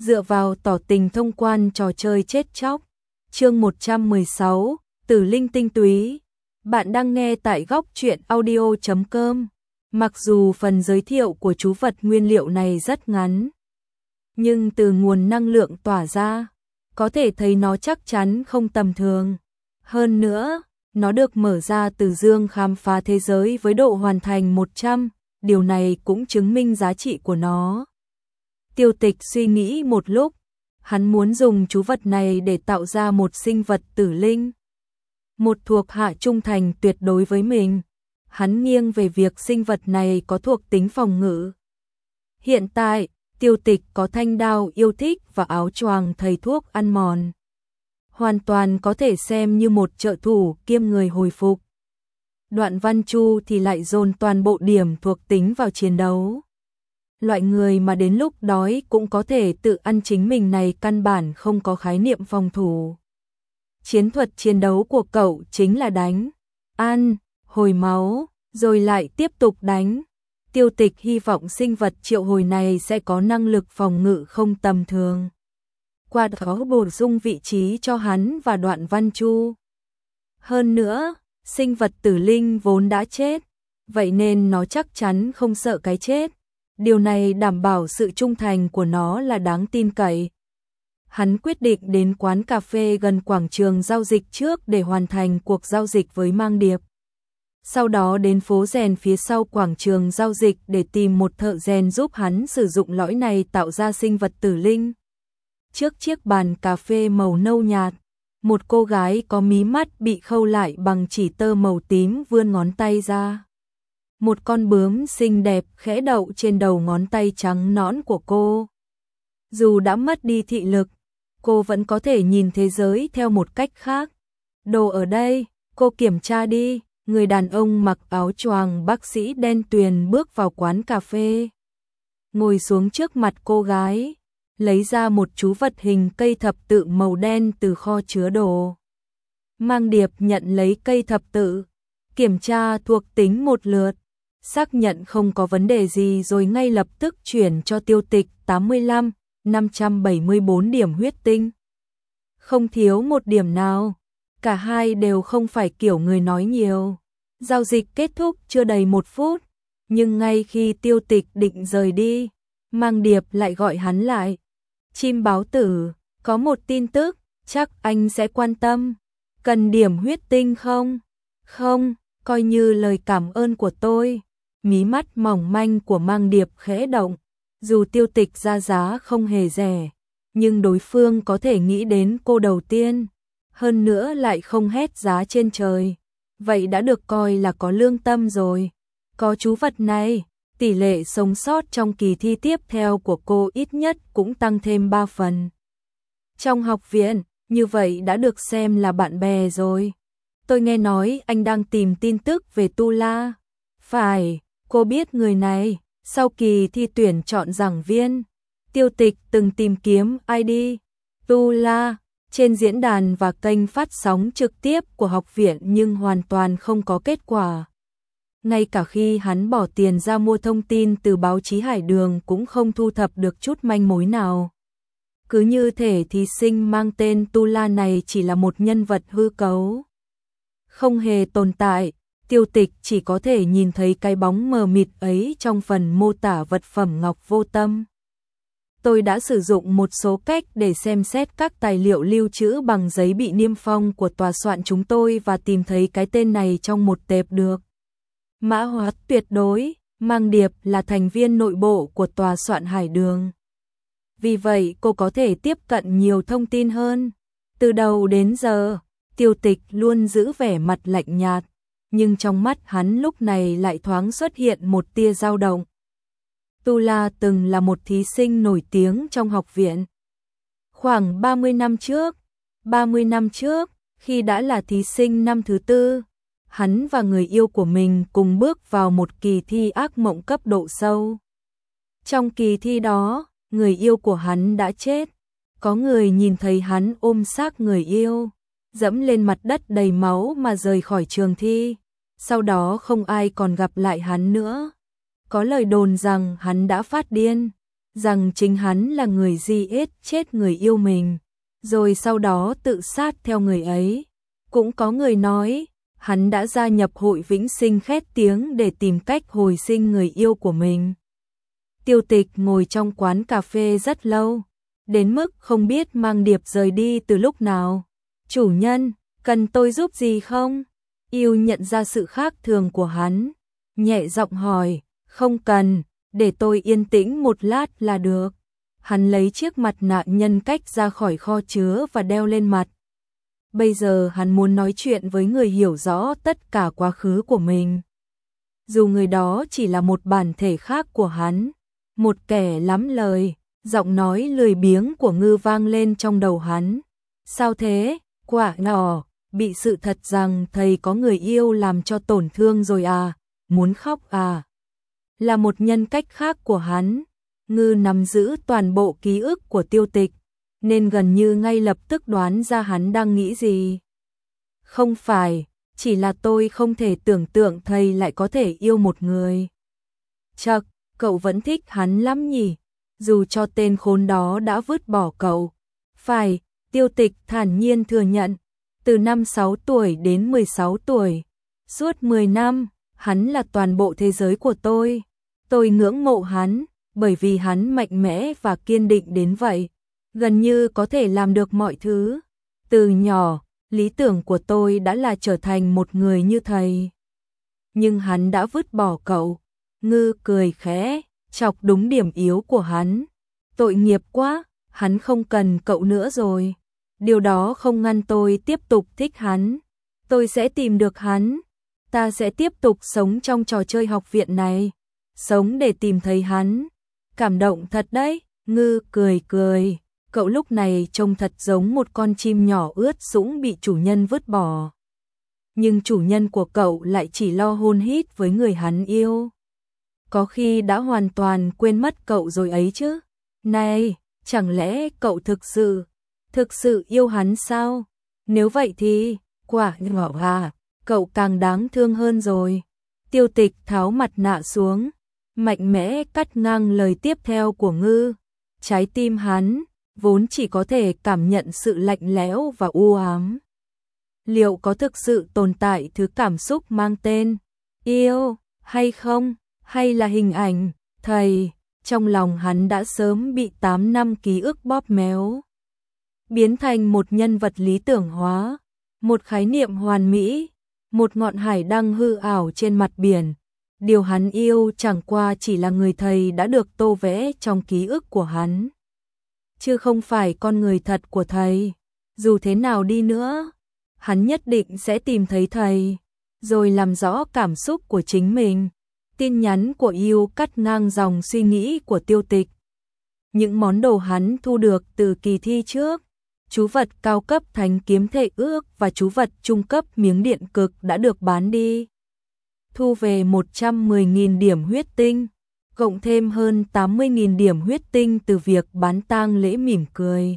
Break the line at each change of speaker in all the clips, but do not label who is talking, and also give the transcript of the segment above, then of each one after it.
dựa vào tỏ tình thông quan trò chơi chết chóc. Chương 116, Tử Linh tinh túy. Bạn đang nghe tại góc truyện audio.com. Mặc dù phần giới thiệu của chú vật nguyên liệu này rất ngắn, nhưng từ nguồn năng lượng tỏa ra, có thể thấy nó chắc chắn không tầm thường. Hơn nữa, nó được mở ra từ dương khám phá thế giới với độ hoàn thành 100, điều này cũng chứng minh giá trị của nó. Tiêu Tịch suy nghĩ một lúc, hắn muốn dùng chú vật này để tạo ra một sinh vật tử linh, một thuộc hạ trung thành tuyệt đối với mình. Hắn nghiêng về việc sinh vật này có thuộc tính phòng ngự. Hiện tại, Tiêu Tịch có thanh đao yêu thích và áo choàng thầy thuốc ăn mòn, hoàn toàn có thể xem như một trợ thủ kiêm người hồi phục. Đoạn Văn Chu thì lại dồn toàn bộ điểm thuộc tính vào chiến đấu. Loại người mà đến lúc đói cũng có thể tự ăn chính mình này căn bản không có khái niệm phòng thủ. Chiến thuật chiến đấu của cậu chính là đánh, ăn, hồi máu, rồi lại tiếp tục đánh. Tiêu Tịch hy vọng sinh vật triệu hồi này sẽ có năng lực phòng ngự không tầm thường. Qua đó bổ sung vị trí cho hắn và Đoạn Văn Chu. Hơn nữa, sinh vật tử linh vốn đã chết, vậy nên nó chắc chắn không sợ cái chết. Điều này đảm bảo sự trung thành của nó là đáng tin cậy. Hắn quyết định đến quán cà phê gần quảng trường giao dịch trước để hoàn thành cuộc giao dịch với Mang Điệp. Sau đó đến phố rèn phía sau quảng trường giao dịch để tìm một thợ rèn giúp hắn sử dụng lõi này tạo ra sinh vật tử linh. Trước chiếc bàn cà phê màu nâu nhạt, một cô gái có mí mắt bị khâu lại bằng chỉ tơ màu tím vươn ngón tay ra. Một con bướm xinh đẹp khẽ đậu trên đầu ngón tay trắng nõn của cô. Dù đã mất đi thị lực, cô vẫn có thể nhìn thế giới theo một cách khác. Đồ ở đây, cô kiểm tra đi. Người đàn ông mặc áo choàng bác sĩ đen tuyền bước vào quán cà phê, ngồi xuống trước mặt cô gái, lấy ra một chú vật hình cây thập tự màu đen từ kho chứa đồ. Mang Điệp nhận lấy cây thập tự, kiểm tra thuộc tính một lượt, xác nhận không có vấn đề gì rồi ngay lập tức chuyển cho Tiêu Tịch 85, 574 điểm huyết tinh. Không thiếu một điểm nào. Cả hai đều không phải kiểu người nói nhiều. Giao dịch kết thúc chưa đầy 1 phút, nhưng ngay khi Tiêu Tịch định rời đi, Mang Điệp lại gọi hắn lại. Chim báo tử, có một tin tức, chắc anh sẽ quan tâm. Cần điểm huyết tinh không? Không, coi như lời cảm ơn của tôi. Mí mắt mỏng manh của Mang Điệp khẽ động. Dù Tiêu Tịch ra giá không hề rẻ, nhưng đối phương có thể nghĩ đến cô đầu tiên. Hơn nữa lại không hét giá trên trời, vậy đã được coi là có lương tâm rồi. Có chú vật này, tỷ lệ sống sót trong kỳ thi tiếp theo của cô ít nhất cũng tăng thêm 3 phần. Trong học viện, như vậy đã được xem là bạn bè rồi. Tôi nghe nói anh đang tìm tin tức về Tu La. Phải, cô biết người này, sau kỳ thi tuyển chọn giảng viên, Tiêu Tịch từng tìm kiếm ID Tu La trên diễn đàn và kênh phát sóng trực tiếp của học viện nhưng hoàn toàn không có kết quả. Ngay cả khi hắn bỏ tiền ra mua thông tin từ báo chí Hải Đường cũng không thu thập được chút manh mối nào. Cứ như thể thí sinh mang tên Tu La này chỉ là một nhân vật hư cấu, không hề tồn tại. Tiêu Tịch chỉ có thể nhìn thấy cái bóng mờ mịt ấy trong phần mô tả vật phẩm ngọc vô tâm. Tôi đã sử dụng một số cách để xem xét các tài liệu lưu trữ bằng giấy bị niêm phong của tòa soạn chúng tôi và tìm thấy cái tên này trong một tệp được mã hóa tuyệt đối. Mang Điệp là thành viên nội bộ của tòa soạn Hải Đường. Vì vậy cô có thể tiếp cận nhiều thông tin hơn. Từ đầu đến giờ, Tiêu Tịch luôn giữ vẻ mặt lạnh nhạt, nhưng trong mắt hắn lúc này lại thoáng xuất hiện một tia dao động. Tu La từng là một thí sinh nổi tiếng trong học viện. Khoảng 30 năm trước, khi đã là thí sinh năm thứ 4, hắn và người yêu của mình cùng bước vào một kỳ thi ác mộng cấp độ sâu. Trong kỳ thi đó, người yêu của hắn đã chết. Có người nhìn thấy hắn ôm xác người yêu, dẫm lên mặt đất đầy máu mà rời khỏi trường thi. Sau đó không ai còn gặp lại hắn nữa. Có lời đồn rằng hắn đã phát điên. rằng chính hắn là người giết chết người yêu mình, rồi sau đó tự sát theo người ấy. Cũng có người nói, hắn đã gia nhập hội vĩnh sinh khét tiếng để tìm cách hồi sinh người yêu của mình. Tiêu Tịch ngồi trong quán cà phê rất lâu, đến mức không biết Mang Điệp rời đi từ lúc nào. Chủ nhân, cần tôi giúp gì không? Yêu nhận ra sự khác thường của hắn, nhẹ giọng hỏi, không cần, để tôi yên tĩnh một lát là được. Hắn lấy chiếc mặt nạ nhân cách ra khỏi kho chứa và đeo lên mặt. Bây giờ hắn muốn nói chuyện với người hiểu rõ tất cả quá khứ của mình. Dù người đó chỉ là một bản thể khác của hắn, một kẻ lắm lời, giọng nói lười biếng của Ngư vang lên trong đầu hắn. Sao thế, quả nhỏ, bị sự thật rằng thầy có người yêu làm cho tổn thương rồi à, muốn khóc à? Là một nhân cách khác của hắn, Ngư nắm giữ toàn bộ ký ức của Tiêu Tịch, nên gần như ngay lập tức đoán ra hắn đang nghĩ gì. Không phải, chỉ là tôi không thể tưởng tượng thầy lại có thể yêu một người. Chậc, cậu vẫn thích hắn lắm nhỉ, dù cho tên khốn đó đã vứt bỏ cậu. Phải, Tiêu Tịch thản nhiên thừa nhận, từ năm 6 tuổi đến 16 tuổi, suốt 10 năm, hắn là toàn bộ thế giới của tôi. Tôi ngưỡng mộ hắn, bởi vì hắn mạnh mẽ và kiên định đến vậy, gần như có thể làm được mọi thứ. Từ nhỏ, lý tưởng của tôi đã là trở thành một người như thầy. Nhưng hắn đã vứt bỏ cậu. Ngư cười khẽ, chọc đúng điểm yếu của hắn. Tội nghiệp quá, hắn không cần cậu nữa rồi. Điều đó không ngăn tôi tiếp tục thích hắn. Tôi sẽ tìm được hắn. Ta sẽ tiếp tục sống trong trò chơi học viện này. Sống để tìm thấy hắn. Cảm động thật đấy, Ngư cười cười. Cậu lúc này trông thật giống một con chim nhỏ ướt sũng bị chủ nhân vứt bỏ. Nhưng chủ nhân của cậu lại chỉ lo hôn hít với người hắn yêu. Có khi đã hoàn toàn quên mất cậu rồi ấy chứ. Này, chẳng lẽ cậu thực sự yêu hắn sao? Nếu vậy thì, quả ngỏ à, cậu càng đáng thương hơn rồi. Tiêu Tịch tháo mặt nạ xuống, mạnh mẽ cắt ngang lời tiếp theo của Ngư. Trái tim hắn vốn chỉ có thể cảm nhận sự lạnh lẽo và u ám. Liệu có thực sự tồn tại thứ cảm xúc mang tên yêu hay không, hay là hình ảnh thầy trong lòng hắn đã sớm bị 8 năm ký ức bóp méo, biến thành một nhân vật lý tưởng hóa, một khái niệm hoàn mỹ, một ngọn hải đăng hư ảo trên mặt biển. Điều hắn yêu chẳng qua chỉ là người thầy đã được tô vẽ trong ký ức của hắn, chứ không phải con người thật của thầy. Dù thế nào đi nữa, hắn nhất định sẽ tìm thấy thầy, rồi làm rõ cảm xúc của chính mình. Tin nhắn của Yêu cắt ngang dòng suy nghĩ của Tiêu Tịch. Những món đồ hắn thu được từ kỳ thi trước, chú vật cao cấp thánh kiếm thệ ước và chú vật trung cấp miếng điện cực đã được bán đi. Thu về 110.000 điểm huyết tinh, cộng thêm hơn 80.000 điểm huyết tinh từ việc bán tang lễ mỉm cười.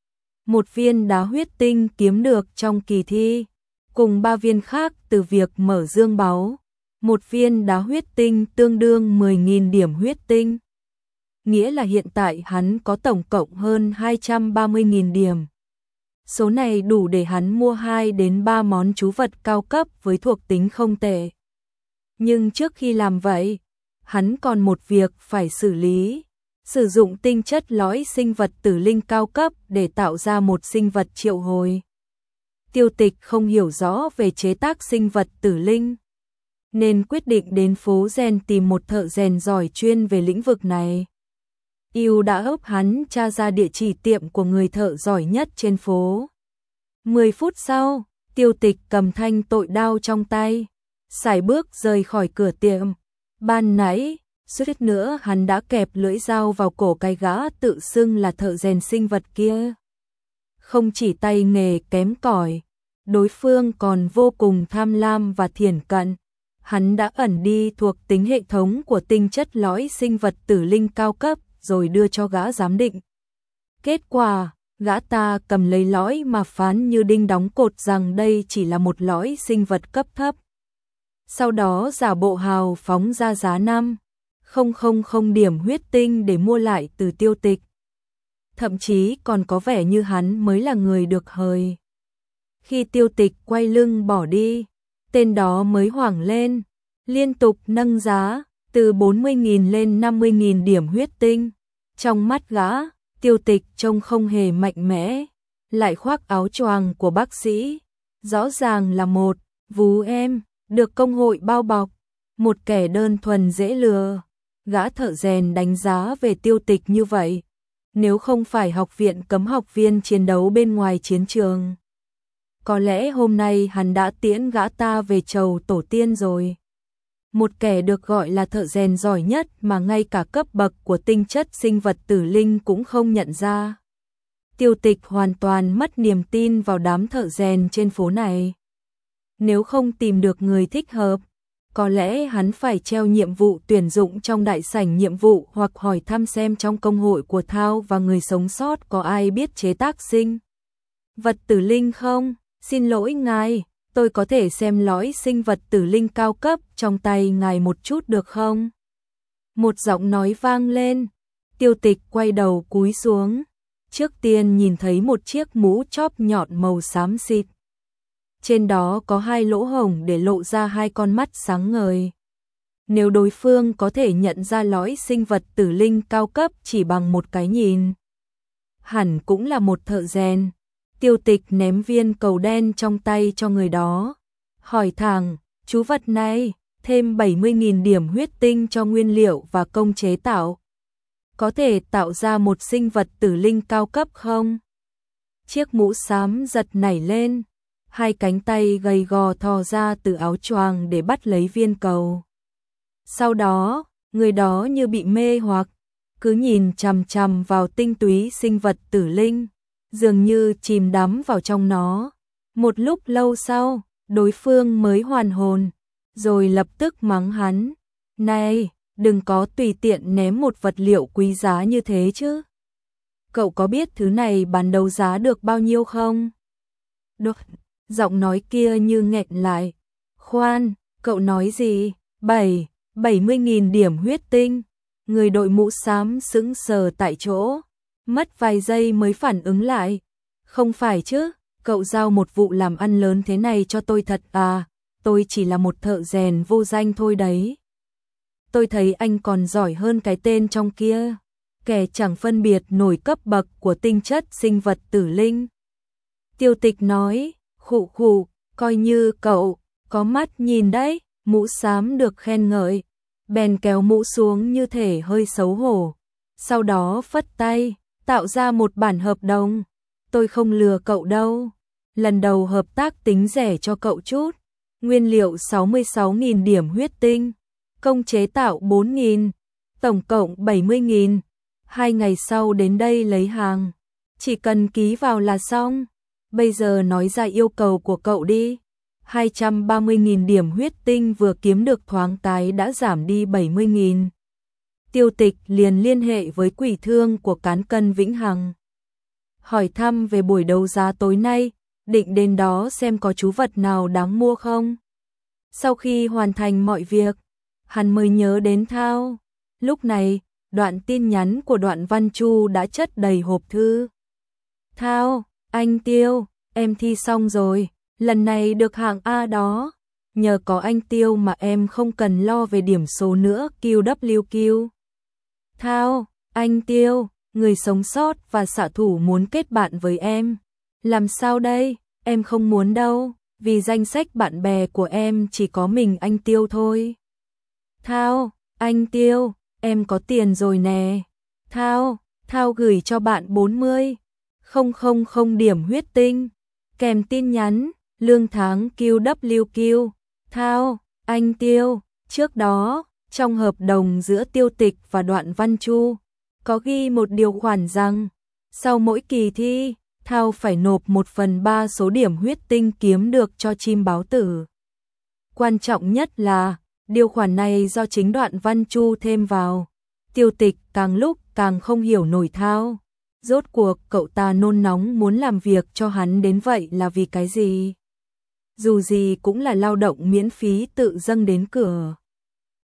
Một viên đá huyết tinh kiếm được trong kỳ thi, cùng 3 viên khác từ việc mở dương báu. Một viên đá huyết tinh tương đương 10.000 điểm huyết tinh. Nghĩa là hiện tại hắn có tổng cộng hơn 230.000 điểm. Số này đủ để hắn mua 2 đến 3 món chú vật cao cấp với thuộc tính không tệ. Nhưng trước khi làm vậy, hắn còn một việc phải xử lý. Sử dụng tinh chất lõi sinh vật tử linh cao cấp để tạo ra một sinh vật triệu hồi. Tiêu Tịch không hiểu rõ về chế tác sinh vật tử linh, nên quyết định đến phố rèn tìm một thợ rèn giỏi chuyên về lĩnh vực này. Yêu đã ấp hắn tra ra địa chỉ tiệm của người thợ giỏi nhất trên phố. 10 phút sau, Tiêu Tịch cầm thanh tội đao trong tay, sải bước rời khỏi cửa tiệm. Ban nãy, suýt nữa hắn đã kẹp lưỡi dao vào cổ cái gã tự xưng là thợ rèn sinh vật kia. Không chỉ tay nghề kém cỏi, đối phương còn vô cùng tham lam và thiển cận. Hắn đã ẩn đi thuộc tính hệ thống của tinh chất lõi sinh vật tử linh cao cấp rồi đưa cho gã giám định. Kết quả, gã ta cầm lấy lõi mà phán như đinh đóng cột rằng đây chỉ là một lõi sinh vật cấp thấp. Sau đó giả bộ hào phóng ra giá 5 000 điểm huyết tinh để mua lại từ Tiêu Tịch. Thậm chí còn có vẻ như hắn mới là người được hời. Khi Tiêu Tịch quay lưng bỏ đi, tên đó mới hoảng lên, liên tục nâng giá, từ 40.000 lên 50.000 điểm huyết tinh. Trong mắt gã, Tiêu Tịch trông không hề mạnh mẽ, lại khoác áo choàng của bác sĩ. Rõ ràng là một vú em, được công hội bao bọc, một kẻ đơn thuần dễ lừa. Gã thợ rèn đánh giá về Tiêu Tịch như vậy. Nếu không phải học viện cấm học viên chiến đấu bên ngoài chiến trường, có lẽ hôm nay hắn đã tiễn gã ta về chầu tổ tiên rồi. Một kẻ được gọi là thợ rèn giỏi nhất mà ngay cả cấp bậc của tinh chất sinh vật tử linh cũng không nhận ra. Tiêu Tịch hoàn toàn mất niềm tin vào đám thợ rèn trên phố này. Nếu không tìm được người thích hợp, có lẽ hắn phải treo nhiệm vụ tuyển dụng trong đại sảnh nhiệm vụ hoặc hỏi thăm xem trong công hội của Thao và người sống sót có ai biết chế tác sinh vật tử linh không? Xin lỗi ngài, tôi có thể xem lõi sinh vật tử linh cao cấp trong tay ngài một chút được không? Một giọng nói vang lên. Tiêu Tịch quay đầu cúi xuống. Trước tiên nhìn thấy một chiếc mũ chóp nhọn màu xám xịt. Trên đó có 2 lỗ hổng để lộ ra 2 con mắt sáng ngời. Nếu đối phương có thể nhận ra lõi sinh vật tử linh cao cấp chỉ bằng một cái nhìn, hẳn cũng là một thợ rèn. Tiêu Tịch ném viên cầu đen trong tay cho người đó. Hỏi thẳng, chú vật này, thêm 70.000 điểm huyết tinh cho nguyên liệu và công chế tạo. Có thể tạo ra một sinh vật tử linh cao cấp không? Chiếc mũ xám giật nảy lên. 2 cánh tay gầy gò thò ra từ áo choàng để bắt lấy viên cầu. Sau đó, người đó như bị mê hoặc, cứ nhìn chằm chằm vào tinh túy sinh vật tử linh, dường như chìm đắm vào trong nó. Một lúc lâu sau, đối phương mới hoàn hồn, rồi lập tức mắng hắn. Này, đừng có tùy tiện ném một vật liệu quý giá như thế chứ. Cậu có biết thứ này bán đấu giá được bao nhiêu không? Được. Giọng nói kia như nghẹn lại. Khoan, cậu nói gì? 70.000 điểm huyết tinh. Người đội mũ xám sững sờ tại chỗ, mất vài giây mới phản ứng lại. Không phải chứ, cậu giao một vụ làm ăn lớn thế này cho tôi thật à? Tôi chỉ là một thợ rèn vô danh thôi đấy. Tôi thấy anh còn giỏi hơn cái tên trong kia, kẻ chẳng phân biệt nổi cấp bậc của tinh chất sinh vật tử linh. Tiêu Tịch nói, khụ khụ, coi như cậu có mắt nhìn đấy. Mũ xám được khen ngợi, bèn kéo mũ xuống như thể hơi xấu hổ. Sau đó phất tay, tạo ra một bản hợp đồng. Tôi không lừa cậu đâu. Lần đầu hợp tác tính rẻ cho cậu chút. Nguyên liệu 66.000 điểm huyết tinh, công chế tạo 4.000, tổng cộng 70.000. 2 ngày sau đến đây lấy hàng, chỉ cần ký vào là xong. Bây giờ nói ra yêu cầu của cậu đi. 230.000 điểm huyết tinh vừa kiếm được thoáng cái đã giảm đi 70.000. Tiêu Tịch liền liên hệ với quỷ thương của cán cân Vĩnh Hằng, hỏi thăm về buổi đấu giá tối nay, định đến đó xem có chú vật nào đáng mua không. Sau khi hoàn thành mọi việc, hắn mới nhớ đến Thao. Lúc này, đoạn tin nhắn của Đoạn Văn Chu đã chất đầy hộp thư. Thao, anh Tiêu, em thi xong rồi, lần này được hạng A đó. Nhờ có anh Tiêu mà em không cần lo về điểm số nữa. QWQ. Thao, anh Tiêu, người sống sót và xạ thủ muốn kết bạn với em. Làm sao đây, em không muốn đâu, vì danh sách bạn bè của em chỉ có mình anh Tiêu thôi. Thao, anh Tiêu, em có tiền rồi nè. Thao gửi cho bạn 40.000 điểm huyết tinh, kèm tin nhắn, lương tháng QWQ. Thao, anh Tiêu, trước đó, trong hợp đồng giữa Tiêu Tịch và Đoạn Văn Chu, có ghi một điều khoản rằng, sau mỗi kỳ thi, Thao phải nộp 1/3 số điểm huyết tinh kiếm được cho chim báo tử. Quan trọng nhất là, điều khoản này do chính Đoạn Văn Chu thêm vào. Tiêu Tịch càng lúc càng không hiểu nổi Thao. Rốt cuộc cậu ta nôn nóng muốn làm việc cho hắn đến vậy là vì cái gì? Dù gì cũng là lao động miễn phí tự dâng đến cửa.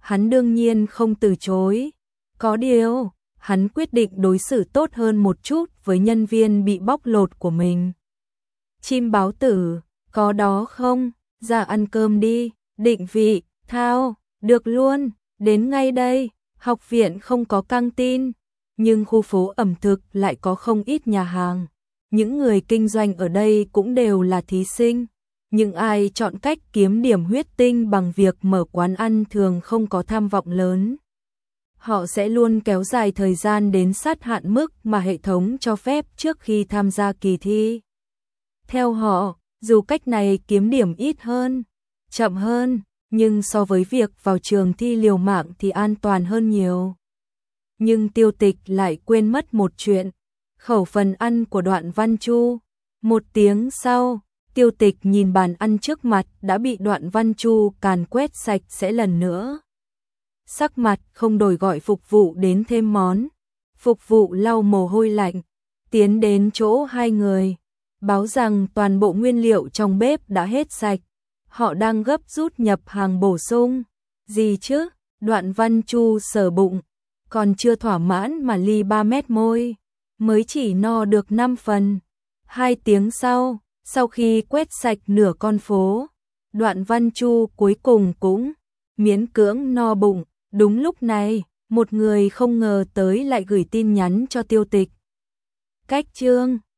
hắn đương nhiên không từ chối. Có điều, hắn quyết định đối xử tốt hơn một chút với nhân viên bị bóc lột của mình. Chim báo tử, có đó không? Ra ăn cơm đi. Định vị, thao, được luôn, đến ngay đây. Học viện không có căng tin, nhưng khu phố ẩm thực lại có không ít nhà hàng. Những người kinh doanh ở đây cũng đều là thí sinh. Nhưng ai chọn cách kiếm điểm huyết tinh bằng việc mở quán ăn thường không có tham vọng lớn. Họ sẽ luôn kéo dài thời gian đến sát hạn mức mà hệ thống cho phép trước khi tham gia kỳ thi. Theo họ, dù cách này kiếm điểm ít hơn, chậm hơn, nhưng so với việc vào trường thi liều mạng thì an toàn hơn nhiều. Nhưng Tiêu Tịch lại quên mất một chuyện, khẩu phần ăn của Đoạn Văn Chu. Một tiếng sau, Tiêu Tịch nhìn bàn ăn trước mặt đã bị Đoạn Văn Chu càn quét sạch sẽ lần nữa. Sắc mặt không đổi gọi phục vụ đến thêm món. Phục vụ lau mồ hôi lạnh, tiến đến chỗ hai người, báo rằng toàn bộ nguyên liệu trong bếp đã hết sạch. Họ đang gấp rút nhập hàng bổ sung. Gì chứ? Đoạn Văn Chu sờ bụng, còn chưa thỏa mãn mà ly 3 mét môi, mới chỉ no được 5 phần. 2 tiếng sau khi quét sạch nửa con phố, Đoạn Văn Chu cuối cùng cũng miễn cưỡng no bụng. Đúng lúc này, một người không ngờ tới lại gửi tin nhắn cho Tiêu Tịch. Cách chương